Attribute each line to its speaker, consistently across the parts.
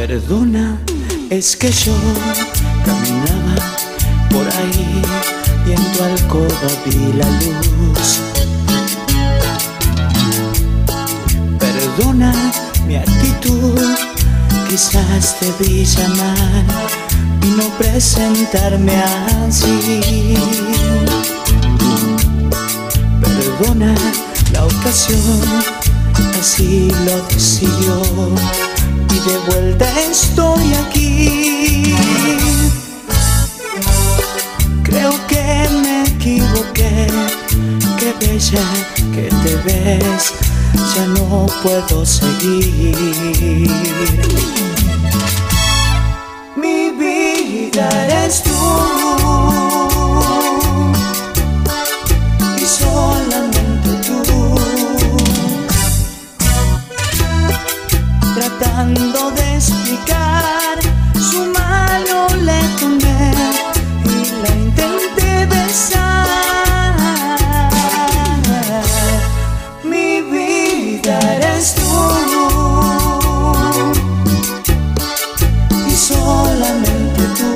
Speaker 1: Perdona, es que yo caminaba por ahí y en tu alcoba vi la luz. Perdona mi actitud, quizás debí llamar y no presentarme así. Perdona la ocasión, así lo decidió y de vuelta estoy aquí. Creo que me equivoqué, qué bella que te ves, ya no puedo seguir. Mi vida eres tú y solamente tú, tratando de explicar, su mano le tomé y la intenté besar. Mi vida eres tú y solamente tú.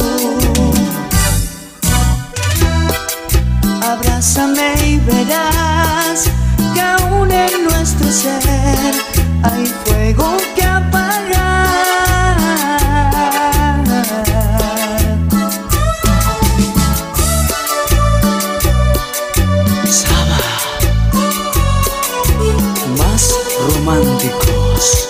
Speaker 1: Abrázame y verás que aún en nuestro ser hay fuego que apagar. Saba, más románticos.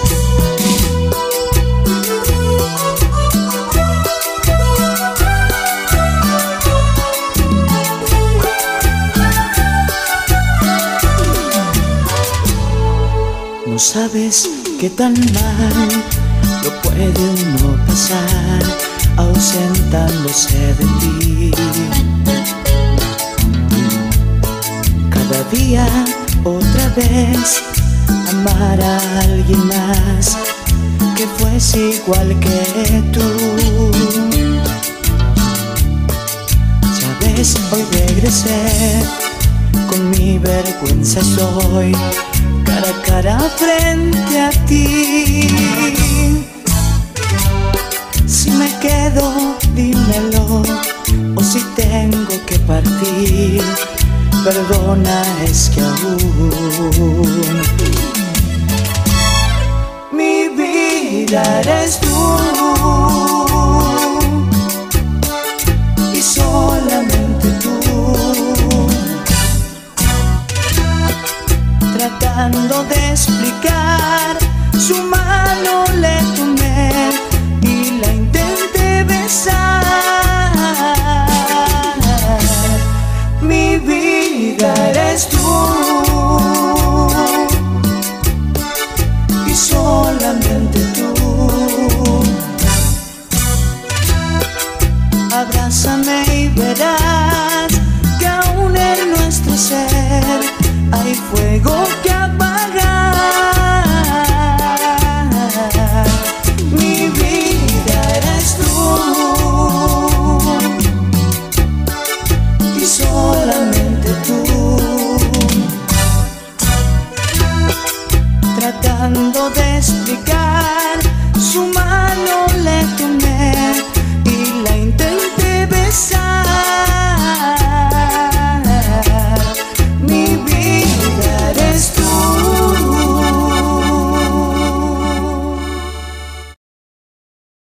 Speaker 1: No sabes qué tan mal lo puede uno pasar ausentándose de ti. Cada día otra vez amar a alguien más que fuese igual que tú. Ya ves, hoy regresé, con mi vergüenza estoy cara a cara frente a ti. Si me quedo, dímelo, o si tengo que partir, perdona, es que aún mi vida eres tú y solamente tú, tratando de explicar, su mano le tomé y la intenté besar. Mi vida eres tú y solamente tú. Abrázame y verás que aún en nuestro ser hay fuego que apagar. Mi vida eres tú y solamente tú, tratando de explicar,